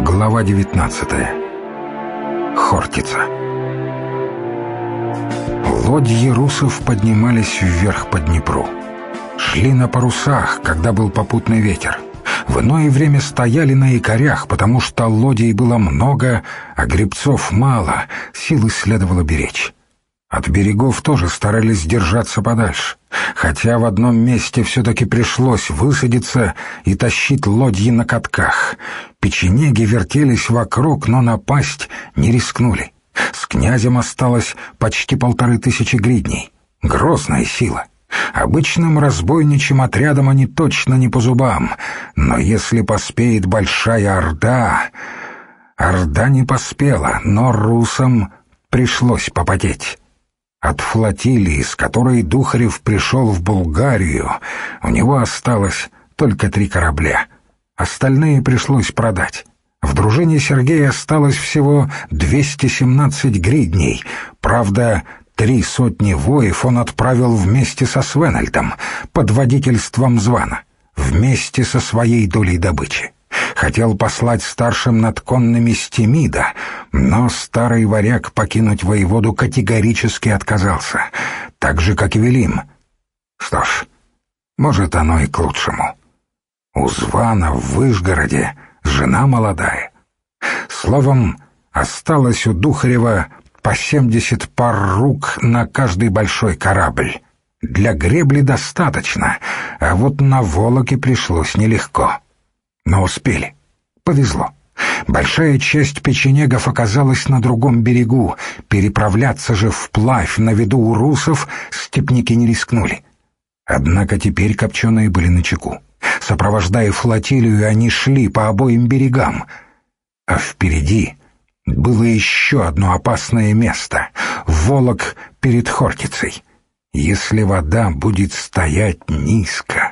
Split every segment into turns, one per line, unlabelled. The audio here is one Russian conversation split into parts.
Глава 19. Хортица. Лодьи русов поднимались вверх по Днепру. Шли на парусах, когда был попутный ветер. В иное время стояли на якорях, потому что лодий было много, а гребцов мало, силы следовало беречь. От берегов тоже старались держаться подальше, хотя в одном месте все-таки пришлось высадиться и тащить лодьи на катках. Печенеги вертелись вокруг, но напасть не рискнули. С князем осталось почти 1500 гридней. Грозная сила. Обычным разбойничьим отрядом они точно не по зубам, но если поспеет большая орда... Орда не поспела, но русам пришлось попотеть. От флотилии, с которой Духарев пришел в Булгарию, у него осталось только 3 корабля. Остальные пришлось продать. В дружине Сергея осталось всего 217 гридней. Правда, 300 воев он отправил вместе со Свенельдом, под водительством Звана, вместе со своей долей добычи. Хотел послать старшим над конными Стемида, но старый варяг покинуть воеводу категорически отказался, так же, как и Велим. Что ж, может, оно и к лучшему. У Звана в Выжгороде жена молодая. Словом, осталось у Духарева по 70 пар рук на каждый большой корабль. Для гребли достаточно, а вот на Волоке пришлось нелегко. Но успели. Повезло. Большая часть печенегов оказалась на другом берегу. Переправляться же вплавь на виду у русов степники не рискнули. Однако теперь копченые были начеку. Сопровождая флотилию, они шли по обоим берегам. А впереди было еще одно опасное место — Волок перед Хортицей. Если вода будет стоять низко...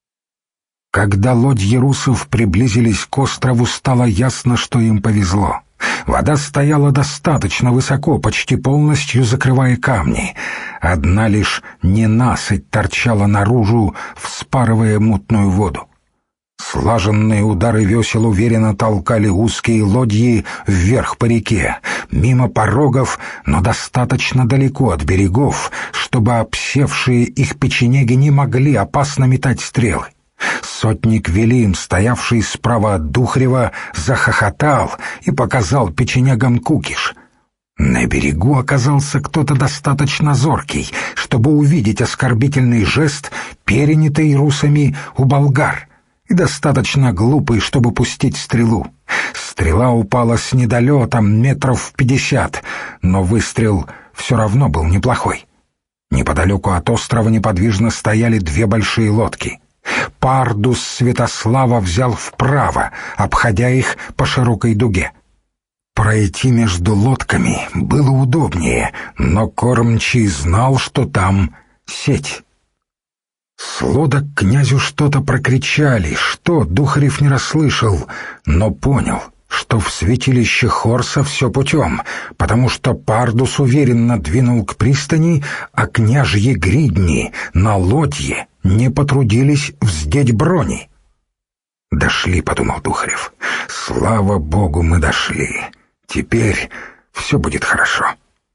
Когда лодьи русов приблизились к острову, стало ясно, что им повезло. Вода стояла достаточно высоко, почти полностью закрывая камни. Одна лишь ненасыть торчала наружу, вспарывая мутную воду. Слаженные удары весел уверенно толкали узкие лодьи вверх по реке, мимо порогов, но достаточно далеко от берегов, чтобы обсевшие их печенеги не могли опасно метать стрелы. Сотник Велим, стоявший справа от Духарева, захохотал и показал печенегам кукиш. На берегу оказался кто-то достаточно зоркий, чтобы увидеть оскорбительный жест, перенятый русами у болгар, и достаточно глупый, чтобы пустить стрелу. Стрела упала с недолетом 50 метров, но выстрел все равно был неплохой. Неподалеку от острова неподвижно стояли 2 большие лодки. Пардус Святослава взял вправо, обходя их по широкой дуге. Пройти между лодками было удобнее, но кормчий знал, что там сеть. С лодок князю что-то прокричали, что Духарев не расслышал, но понял, что в святилище Хорса все путем, потому что Пардус уверенно двинул к пристани, а княжьи гридни на лодье не потрудились вздеть брони. «Дошли», — подумал Духарев. «Слава Богу, мы дошли. Теперь все будет хорошо».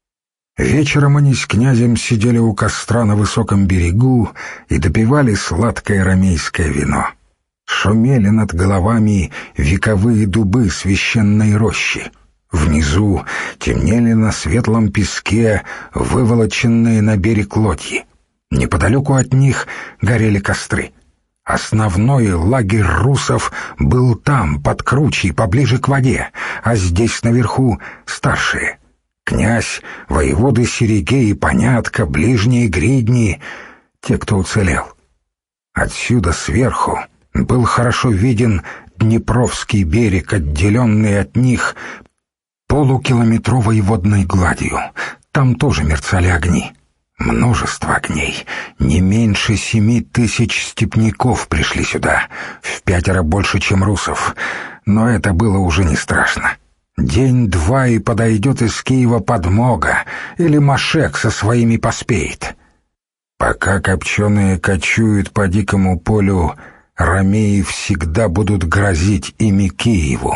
Вечером они с князем сидели у костра на высоком берегу и допивали сладкое ромейское вино. Шумели над головами вековые дубы священной рощи. Внизу темнели на светлом песке выволоченные на берег лодьи. Неподалеку от них горели костры. Основной лагерь русов был там, под кручей, поближе к воде, а здесь наверху старшие. Князь, воеводы Серегей и Понятко, ближние гридни, те, кто уцелел. Отсюда сверху был хорошо виден Днепровский берег, отделенный от них полукилометровой водной гладью. Там тоже мерцали огни. Множество огней. Не меньше 7000 степняков пришли сюда, в 5 больше, чем русов. Но это было уже не страшно. День-два, и подойдет из Киева подмога, или Машек со своими поспеет. Пока копченые кочуют по дикому полю, ромеи всегда будут грозить ими Киеву,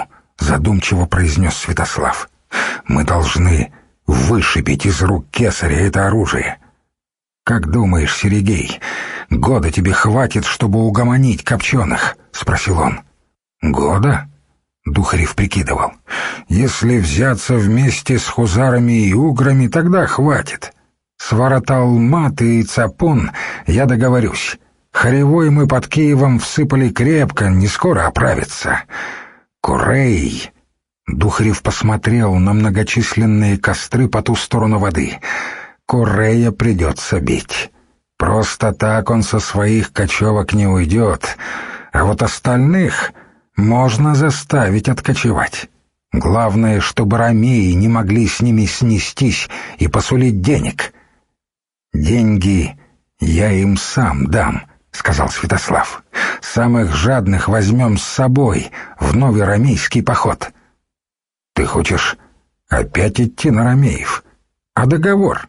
задумчиво произнес Святослав. «Мы должны вышибить из рук кесаря это оружие. Как думаешь, Серегей, года тебе хватит, чтобы угомонить копченых?» — спросил он. «Года?» — Духарев прикидывал. «Если взяться вместе с хузарами и уграми, тогда хватит. С Вороталмат и Цапун я договорюсь. Хоревой мы под Киевом всыпали крепко, не скоро оправится. Курей...» Духарев посмотрел на многочисленные костры по ту сторону воды. «Курея придется бить. Просто так он со своих кочевок не уйдет. А вот остальных можно заставить откочевать. Главное, чтобы ромеи не могли с ними снестись и посулить денег». «Деньги я им сам дам», — сказал Святослав. «Самых жадных возьмем с собой в новый ромейский поход». «Ты хочешь опять идти на ромеев? А договор?»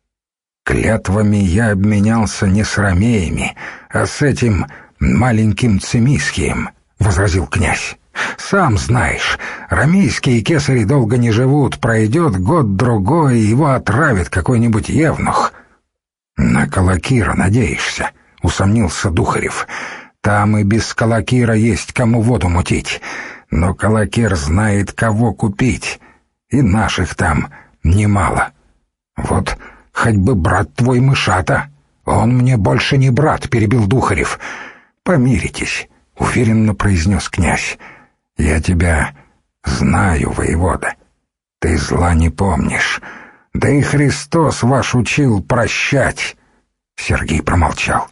«Клятвами я обменялся не с ромеями, а с этим маленьким Цимискием», — возразил князь. «Сам знаешь, ромейские кесари долго не живут, пройдет год-другой, его отравит какой-нибудь евнух». «На Калакира надеешься?» — усомнился Духарев. «Там и без Калакира есть кому воду мутить. Но Калакир знает, кого купить, и наших там немало. Вот хоть бы брат твой Мышата. Он мне больше не брат», — перебил Духарев. «Помиритесь», — уверенно произнес князь. «Я тебя знаю, воевода. Ты зла не помнишь. Да и Христос ваш учил прощать». Сергей промолчал.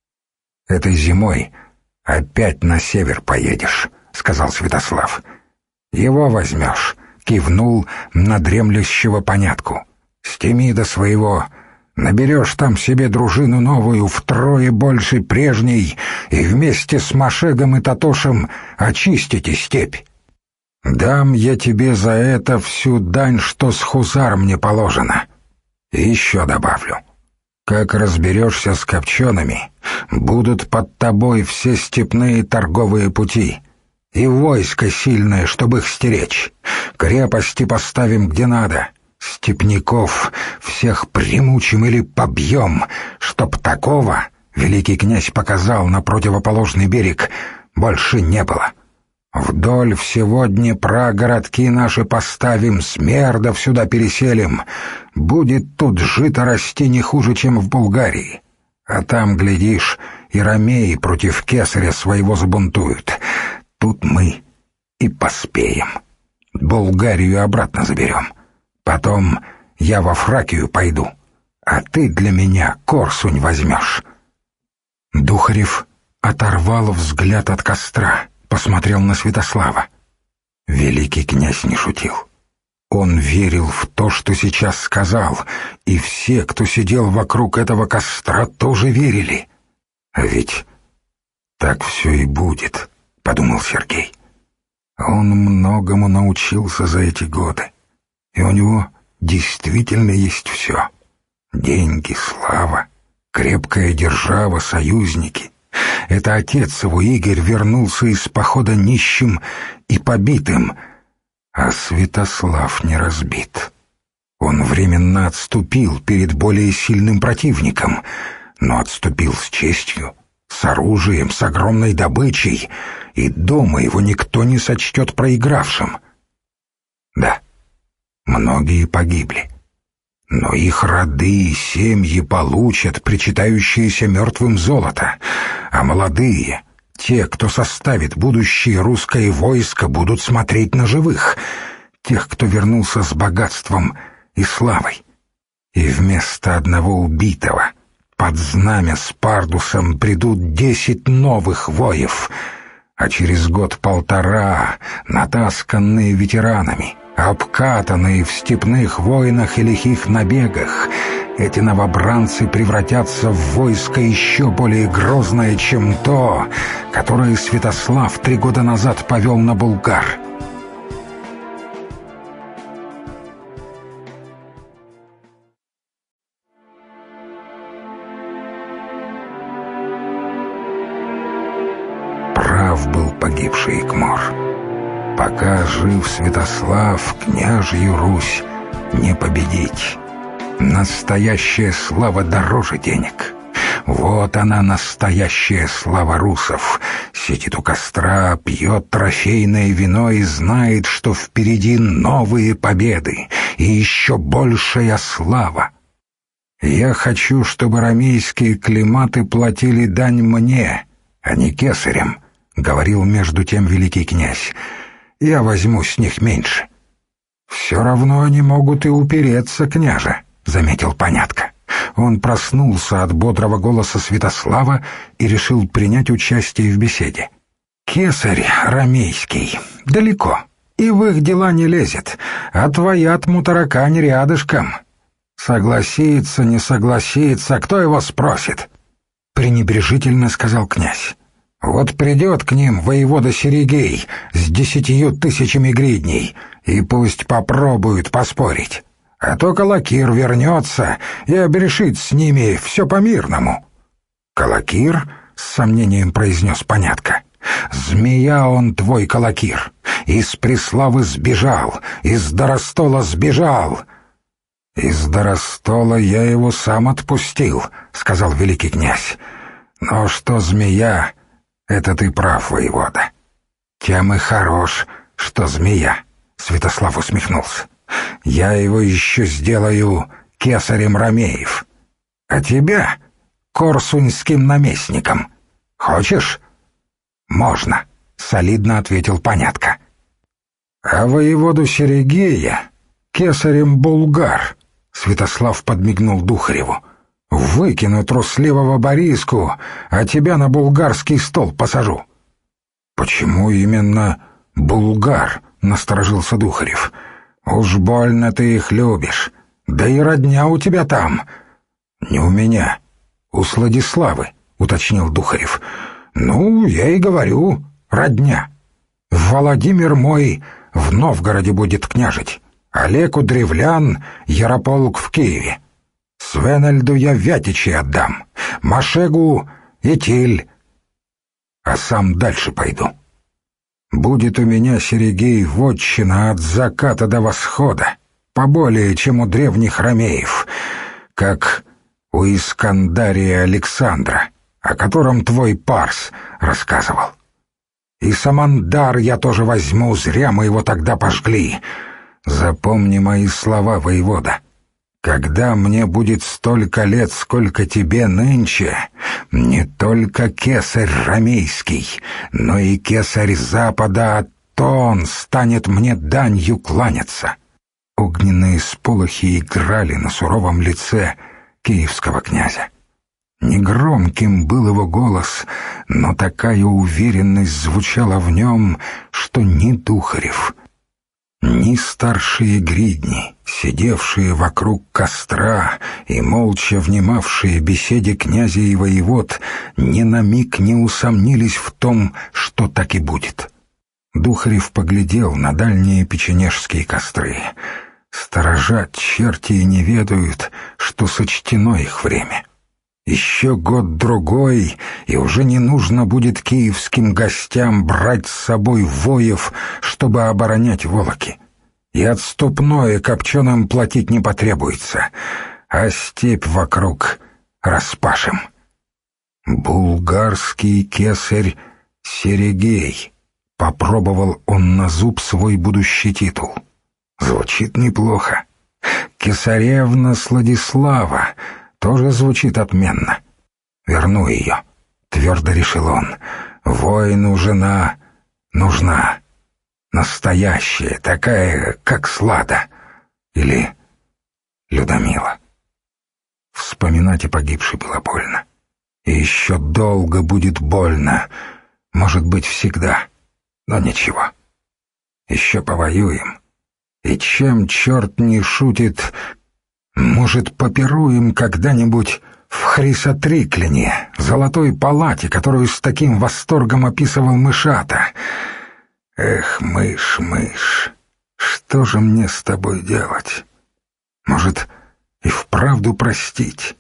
«Этой зимой опять на север поедешь», — сказал Святослав. «Его возьмешь», — кивнул на дремлющего понятку. «Стемида своего, наберешь там себе дружину новую втрое больше прежней, и вместе с Машегом и Татошем очистите степь. Дам я тебе за это всю дань, что с хузар мне положено. И еще добавлю. Как разберешься с копчеными, будут под тобой все степные торговые пути. И войско сильное, чтобы их стеречь. Крепости поставим где надо. Степняков всех примучим или побьем, чтоб такого, великий князь показал на противоположный берег, больше не было. Вдоль всего Днепра городки наши поставим, смердов сюда переселим. Будет тут жито расти не хуже, чем в Булгарии. А там, глядишь, и ромеи против кесаря своего забунтуют. Тут мы и поспеем. Булгарию обратно заберем. Потом я во Фракию пойду, а ты для меня Корсунь возьмешь». Духарев оторвал взгляд от костра, посмотрел на Святослава. Великий князь не шутил. Он верил в то, что сейчас сказал, и все, кто сидел вокруг этого костра, тоже верили. «А ведь так все и будет», — подумал Сергей. «Он многому научился за эти годы, и у него действительно есть все. Деньги, слава, крепкая держава, союзники. Это отец его, Игорь, вернулся из похода нищим и побитым, а Святослав не разбит. Он временно отступил перед более сильным противником, но отступил с честью, с оружием, с огромной добычей, и дома его никто не сочтет проигравшим. Да, многие погибли, но их роды и семьи получат причитающееся мертвым золото, а молодые, те, кто составит будущее русское войско, будут смотреть на живых, тех, кто вернулся с богатством и славой. И вместо одного убитого под знамя с Пардусом придут 10 новых воев, а через год-полтора, натасканные ветеранами, обкатанные в степных войнах и лихих набегах, эти новобранцы превратятся в войско еще более грозное, чем то, которое Святослав 3 года назад повел на Булгар. Прав был погибший Икмор. Пока жив Святослав, княжью Русь не победить. Настоящая слава дороже денег. Вот она, настоящая слава русов. Сидит у костра, пьет трофейное вино и знает, что впереди новые победы и еще большая слава. Я хочу, чтобы ромейские климаты платили дань мне, а не кесарям, — говорил между тем великий князь. Я возьму с них меньше. Все равно они могут и упереться, княже, — заметил Понятко. Он проснулся от бодрого голоса Святослава и решил принять участие в беседе. «Кесарь ромейский далеко, и в их дела не лезет, а твоя Тмутаракань рядышком. Согласится, не согласится, кто его спросит?» Пренебрежительно сказал князь. «Вот придет к ним воевода Серегей с 10 000 гридней, и пусть попробуют поспорить. А то Калакир вернется и обрешит с ними все по-мирному». «Калакир?» — с сомнением произнес Понятко. «Змея он твой, Калакир. Из Преславы сбежал, из Доростола сбежал». «Из Доростола я его сам отпустил», — сказал великий князь. «Но что змея, это ты прав, воевода». «Тем и хорош, что змея», — Святослав усмехнулся. «Я его еще сделаю кесарем ромеев, а тебя — корсуньским наместником. Хочешь?» «Можно», — солидно ответил Понятко. «А воеводу Серегея кесарем булгар», — Святослав подмигнул Духареву. «Выкину трусливого Бориску, а тебя на булгарский стол посажу». «Почему именно булгар?» — насторожился Духарев. «Уж больно ты их любишь. Да и родня у тебя там». «Не у меня, у Сладиславы», — уточнил Духарев. «Ну, я и говорю, родня. Владимир мой в Новгороде будет княжить, Олег у древлян, Ярополк в Киеве. Свенельду я Вятичи отдам, Машегу — Итиль, а сам дальше пойду. Будет у меня, Серегей, вотчина от заката до восхода, поболее, чем у древних ромеев, как у Искандария Александра, о котором твой Парс рассказывал. И Самандар я тоже возьму, зря мы его тогда пожгли. Запомни мои слова, воевода. Когда мне будет столько лет, сколько тебе нынче, не только кесарь ромейский, но и кесарь Запада Аттон станет мне данью кланяться». Огненные сполохи играли на суровом лице киевского князя. Негромким был его голос, но такая уверенность звучала в нем, что ни Духарев, ни старшие гридни, сидевшие вокруг костра и молча внимавшие беседе князя и воевод, ни на миг не усомнились в том, что так и будет. Духарев поглядел на дальние печенежские костры. Сторожат черти и не ведают, что сочтено их время. Еще год-другой, и уже не нужно будет киевским гостям брать с собой воев, чтобы оборонять Волоки. И отступное копченым платить не потребуется, а степь вокруг распашем. «Булгарский кесарь Серегей», — попробовал он на зуб свой будущий титул. Звучит неплохо. «Кесаревна Сладислава» тоже звучит отменно. «Верну ее», — твердо решил он. «Воину жена нужна. Настоящая, такая, как Слада. Или Людмила». Вспоминать о погибшей было больно. И еще долго будет больно. Может быть, всегда. Но ничего. Еще повоюем. И чем черт не шутит, может, попируем когда-нибудь в Хрисотриклине, золотой палате, которую с таким восторгом описывал Мышата. Эх, мышь, мышь, что же мне с тобой делать? Может, и вправду простить?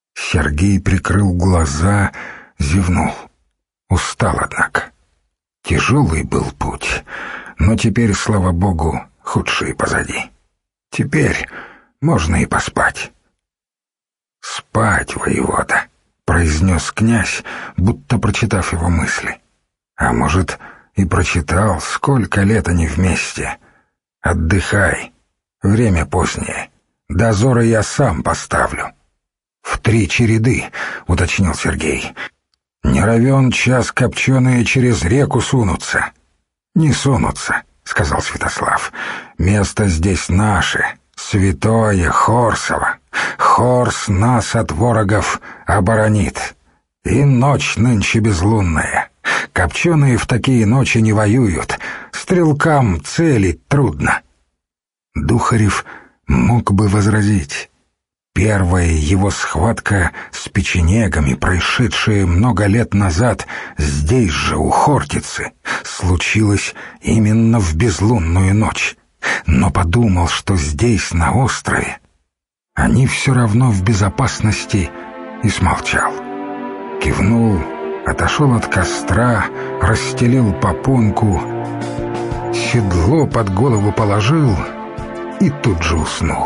Сергей прикрыл глаза, зевнул. Устал, однако. Тяжелый был путь, но теперь, слава богу, худшие позади. Теперь можно и поспать. «Спать, воевода», — произнес князь, будто прочитав его мысли. А может, и прочитал, сколько лет они вместе. «Отдыхай, время позднее, дозоры я сам поставлю». «В 3 череды», — уточнил Сергей. «Не равен час копченые через реку сунутся». «Не сунутся», — сказал Святослав. «Место здесь наше, святое Хорсово. Хорс нас от ворогов оборонит. И ночь нынче безлунная. Копченые в такие ночи не воюют, стрелкам целить трудно». Духарев мог бы возразить. Первая его схватка с печенегами, происшедшая много лет назад здесь же, у Хортицы, случилась именно в безлунную ночь. Но подумал, что здесь, на острове, они все равно в безопасности, и смолчал. Кивнул, отошел от костра, расстелил попонку, седло под голову положил и тут же уснул.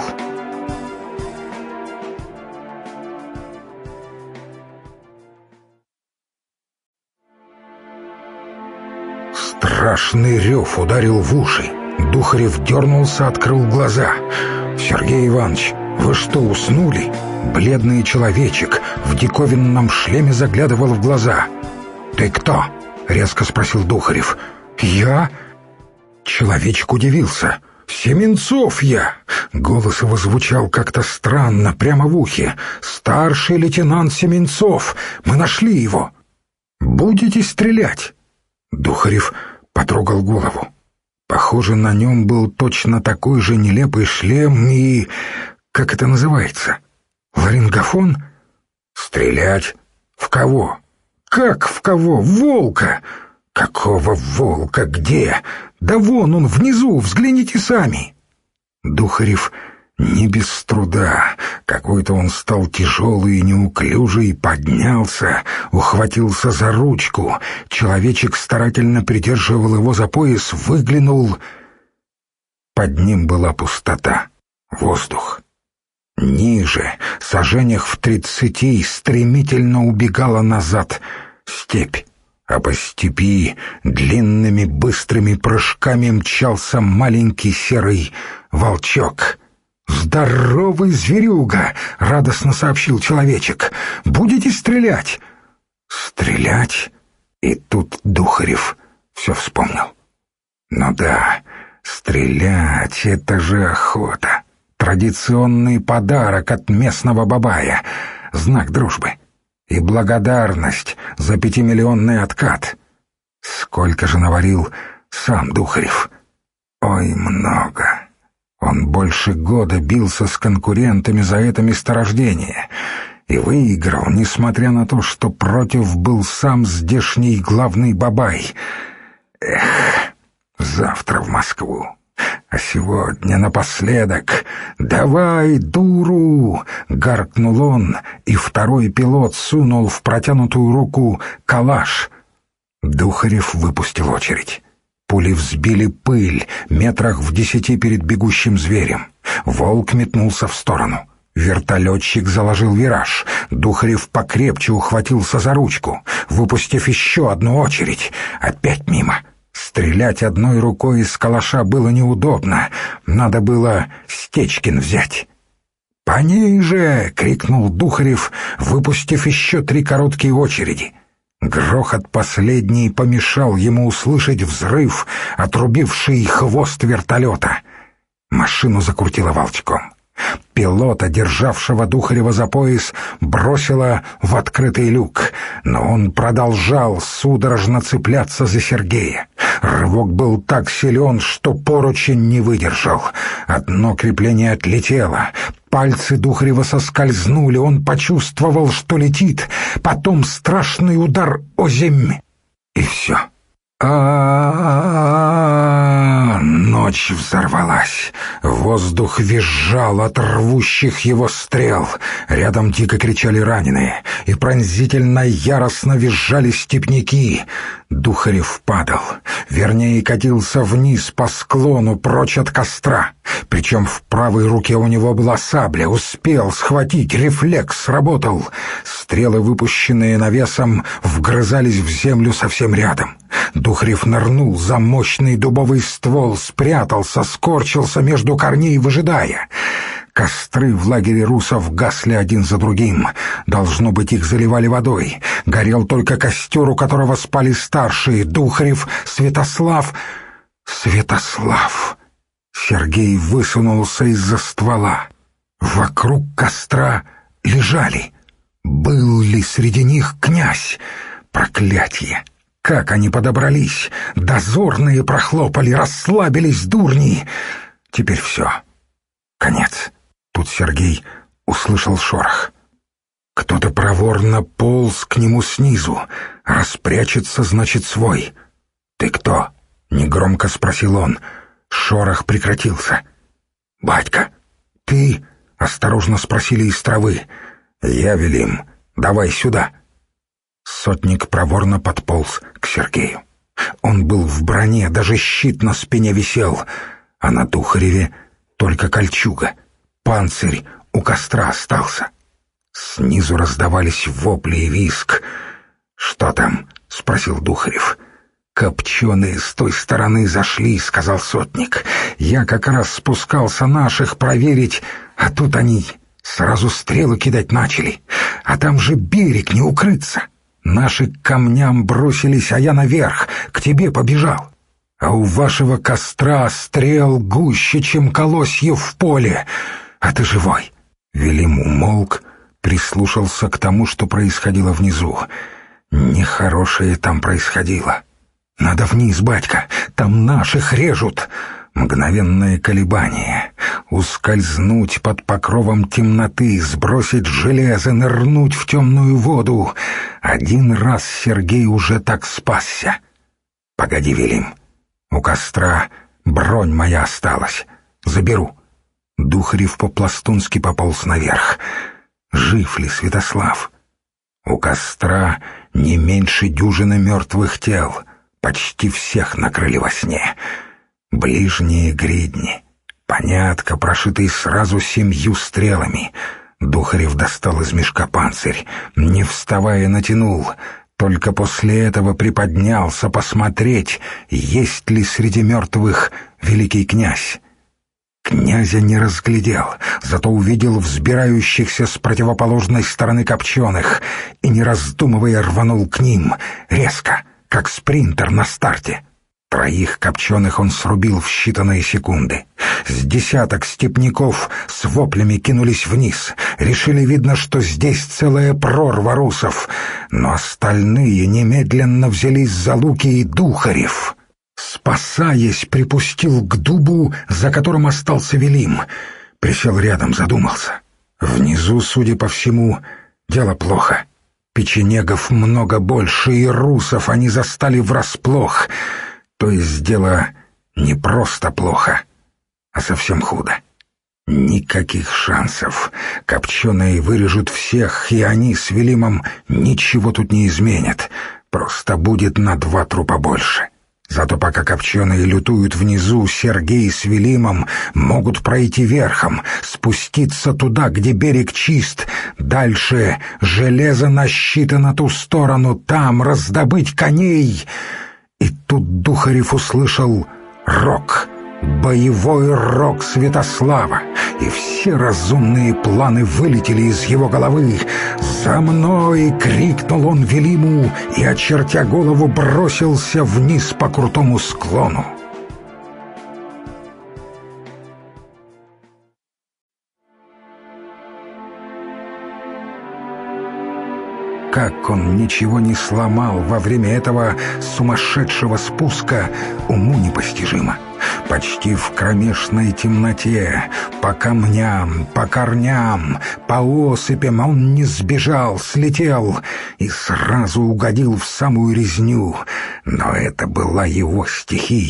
Страшный рев ударил в уши. Духарев дернулся, открыл глаза. «Сергей Иванович, вы что, уснули?» Бледный человечек в диковинном шлеме заглядывал в глаза. «Ты кто?» — резко спросил Духарев. «Я?» Человечек удивился. «Семенцов я!» Голос его звучал как-то странно, прямо в ухе. «Старший лейтенант Семенцов! Мы нашли его!» «Будете стрелять?» Духарев потрогал голову. Похоже, на нем был точно такой же нелепый шлем и... как это называется? Ларингофон? «Стрелять? В кого?» «Как в кого? В волка!» «Какого волка? Где?» «Да вон он, внизу, взгляните сами!» Духарев не без труда, какой-то он стал тяжелый и неуклюжий, поднялся, ухватился за ручку. Человечек старательно придерживал его за пояс, выглянул. Под ним была пустота, воздух. Ниже, саженях в 30, стремительно убегала назад степь. А по степи длинными быстрыми прыжками мчался маленький серый волчок. «Здоровый зверюга!» — радостно сообщил человечек. «Будете стрелять?» «Стрелять?» И тут Духарев все вспомнил. «Ну да, стрелять — это же охота. Традиционный подарок от местного бабая, знак дружбы. И благодарность за 5-миллионный откат. Сколько же наварил сам Духарев? Ой, много. Он больше года бился с конкурентами за это месторождение и выиграл, несмотря на то, что против был сам здешний главный бабай. Эх, завтра в Москву. А сегодня напоследок «Давай, дуру!» — гаркнул он, и второй пилот сунул в протянутую руку калаш. Духарев выпустил очередь. Пули взбили пыль метрах в 10 перед бегущим зверем. Волк метнулся в сторону. Вертолетчик заложил вираж. Духарев покрепче ухватился за ручку, выпустив еще одну очередь. Опять мимо. Стрелять одной рукой из калаша было неудобно. Надо было Стечкин взять. «По ней же!» — крикнул Духарев, выпустив еще 3 короткие очереди. Грохот последний помешал ему услышать взрыв, отрубивший хвост вертолета. Машину закрутило волчком. Пилота, державшего Духарева за пояс, бросило в открытый люк, но он продолжал судорожно цепляться за Сергея. Рывок был так силен, что поручень не выдержал. Одно крепление отлетело. Пальцы Духарева соскользнули, он почувствовал, что летит. Потом страшный удар озимь, и все. Но Ночь взорвалась. Воздух визжал от рвущих его стрел. Рядом дико кричали раненые, и пронзительно яростно визжали степняки. Духарев падал, вернее, катился вниз по склону, прочь от костра. Причем в правой руке у него была сабля. Успел схватить, рефлекс сработал. Стрелы, выпущенные навесом, вгрызались в землю совсем рядом. Духарев нырнул за мощный дубовый ствол, спрятался, скорчился между корней, выжидая. Костры в лагере русов гасли один за другим. Должно быть, их заливали водой. Горел только костер, у которого спали старшие — Духарев, Святослав. Святослав! Сергей высунулся из-за ствола. Вокруг костра лежали. Был ли среди них князь? Проклятье! Как они подобрались! Дозорные прохлопали, расслабились дурни. Теперь все. Конец. Тут Сергей услышал шорох. Кто-то проворно полз к нему снизу. Распрячется, значит, свой. «Ты кто?» — негромко спросил он. Шорох прекратился. «Батька, ты?» — осторожно спросили из травы. «Я, Велим. Давай сюда». Сотник проворно подполз к Сергею. Он был в броне, даже щит на спине висел, а на Духареве только кольчуга. Панцирь у костра остался. Снизу раздавались вопли и визг. «Что там?» — спросил Духарев. «Копченые с той стороны зашли», — сказал сотник. «Я как раз спускался наших проверить, а тут они сразу стрелы кидать начали. А там же берег, не укрыться. Наши к камням бросились, а я наверх, к тебе побежал. А у вашего костра стрел гуще, чем колосьев в поле. А ты живой». Велим умолк, прислушался к тому, что происходило внизу. Нехорошее там происходило. «Надо вниз, батька, там наших режут». Мгновенное колебание. Ускользнуть под покровом темноты, сбросить железо, нырнуть в темную воду. Один раз Сергей уже так спасся. «Погоди, Велим, у костра бронь моя осталась. Заберу». Духарев по-пластунски пополз наверх. Жив ли Святослав? У костра не меньше дюжины мертвых тел. Почти всех накрыли во сне. Ближние гридни. Понятко, прошитый сразу 7 стрелами. Духарев достал из мешка панцирь. Не вставая, натянул. Только после этого приподнялся посмотреть, есть ли среди мертвых великий князь. Князя не разглядел, зато увидел взбирающихся с противоположной стороны копченых и, не раздумывая, рванул к ним, резко, как спринтер на старте. 3 копченых он срубил в считанные секунды. С десяток степняков с воплями кинулись вниз. Решили, видно, что здесь целая прорва русов. Но остальные немедленно взялись за луки, и Духарев, спасаясь, припустил к дубу, за которым остался Велим. Присел рядом, задумался. Внизу, судя по всему, дело плохо. Печенегов много больше, и русов они застали врасплох. То есть дело не просто плохо, а совсем худо. Никаких шансов. Копченые вырежут всех, и они с Велимом ничего тут не изменят. Просто будет на 2 трупа больше. Зато пока копченые лютуют внизу, Сергей с Велимом могут пройти верхом, спуститься туда, где берег чист. Дальше железо насчитано ту сторону, там раздобыть коней. И тут Духарев услышал рог, боевой рог Святослава, и все разумные планы вылетели из его головы. «За мной!» — крикнул он Велиму и, очертя голову, бросился вниз по крутому склону. Как он ничего не сломал во время этого сумасшедшего спуска, уму непостижимо. Почти в кромешной темноте, по камням, по корням, по осыпям он не сбежал, слетел и сразу угодил в самую резню. Но это была его стихия.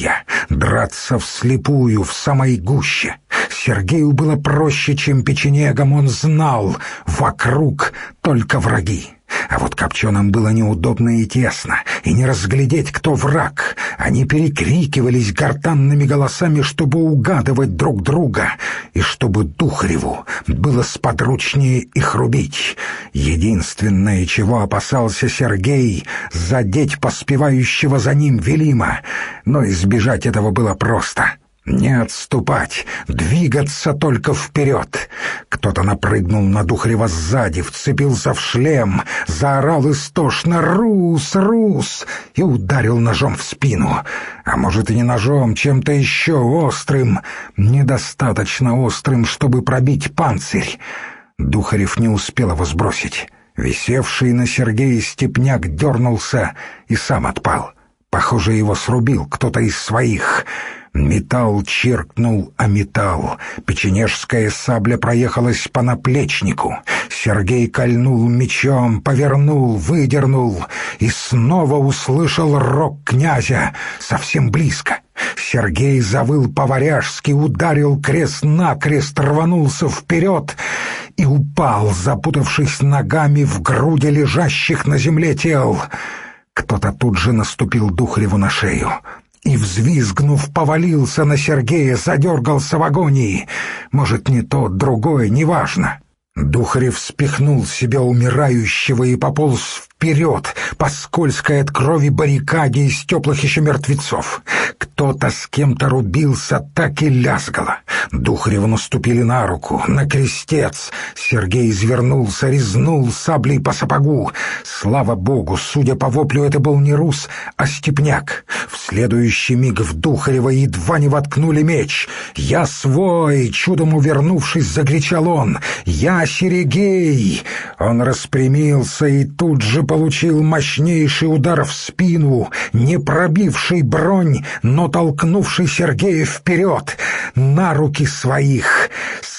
драться вслепую в самой гуще. Сергею было проще, чем печенегам. Он знал, вокруг только враги. А вот копченым было неудобно и тесно, и не разглядеть, кто враг. Они перекрикивались гортанными голосами, чтобы угадывать друг друга, и чтобы Духареву было сподручнее их рубить. Единственное, чего опасался Сергей, задеть поспевающего за ним Велима, но избежать этого было просто. Не отступать, двигаться только вперед. Кто-то напрыгнул на Духарева сзади, вцепился в шлем, заорал истошно «Рус! Рус!» и ударил ножом в спину. А может, и не ножом, чем-то еще острым, недостаточно острым, чтобы пробить панцирь. Духарев не успел его сбросить. Висевший на Сергея степняк дернулся и сам отпал. Похоже, его срубил кто-то из своих. Металл чиркнул о металл. Печенежская сабля проехалась по наплечнику. Сергей кольнул мечом, повернул, выдернул и снова услышал рог князя совсем близко. Сергей завыл по-варяжски, ударил крест-накрест, рванулся вперед и упал, запутавшись ногами в груди лежащих на земле тел. Кто-то тут же наступил Духареву на шею и, взвизгнув, повалился на Сергея, задергался в агонии. Может, не тот, другой, неважно. Духарев спихнул с себя умирающего и пополз вперед по скользкой от крови баррикаде из теплых еще мертвецов. Кто-то с кем-то рубился, так и лязгало. Духареву наступили на руку, на крестец. Сергей извернулся, резнул саблей по сапогу. Слава богу, судя по воплю, это был не рус, а степняк. В следующий миг в Духарева едва не воткнули меч. «Я свой!» — чудом увернувшись, закричал он. «Я Сергей!» Он распрямился и тут же получил мощнейший удар в спину, не пробивший бронь, но толкнувший Сергея вперед, на руки своих.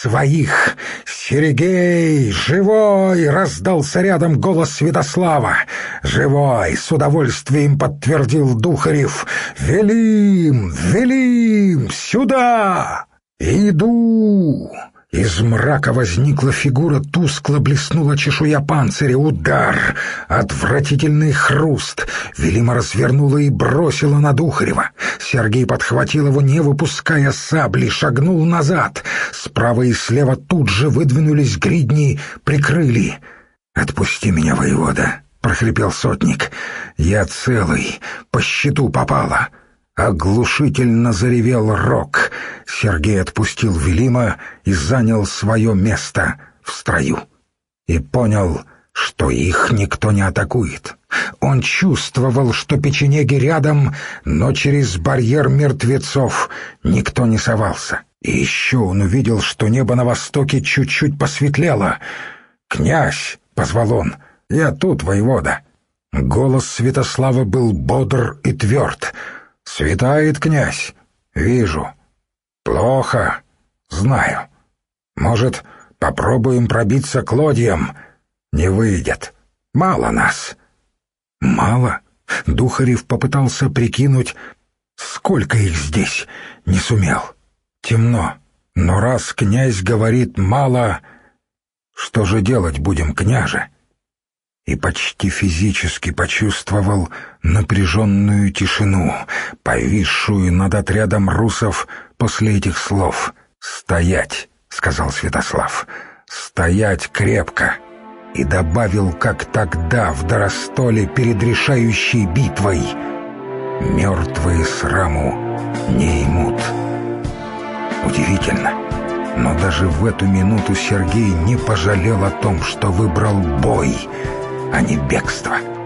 «Сергей! Живой!» — раздался рядом голос Святослава. «Живой!» — с удовольствием подтвердил Духарев. «Велим! Велим! Сюда!» «Иду!» Из мрака возникла фигура, тускло блеснула чешуя панциря. Удар! Отвратительный хруст! Велима развернула и бросила на Духарева. Сергей подхватил его, не выпуская сабли, шагнул назад. Справа и слева тут же выдвинулись гридни, прикрыли. «Отпусти меня, воевода!» — прохрипел сотник. «Я целый, по щиту попало!» Оглушительно заревел рог. Сергей отпустил Велима и занял свое место в строю. И понял, что их никто не атакует. Он чувствовал, что печенеги рядом, но через барьер мертвецов никто не совался. И еще он увидел, что небо на востоке чуть-чуть посветлело. «Князь!» — позвал он. «Я тут, воевода!» Голос Святослава был бодр и тверд. «Светает, князь. Вижу. Плохо. Знаю. Может, попробуем пробиться к лодьям? Не выйдет. Мало нас». «Мало?» Духарев попытался прикинуть, сколько их здесь, не сумел. Темно. Но раз князь говорит «мало», что же делать будем, княже? И почти физически почувствовал напряженную тишину, повисшую над отрядом русов после этих слов. «Стоять!» — сказал Святослав. «Стоять крепко!» И добавил, как тогда в Доростоле перед решающей битвой: «Мертвые сраму не имут». Удивительно, но даже в эту минуту Сергей не пожалел о том, что выбрал бой, а не бегство.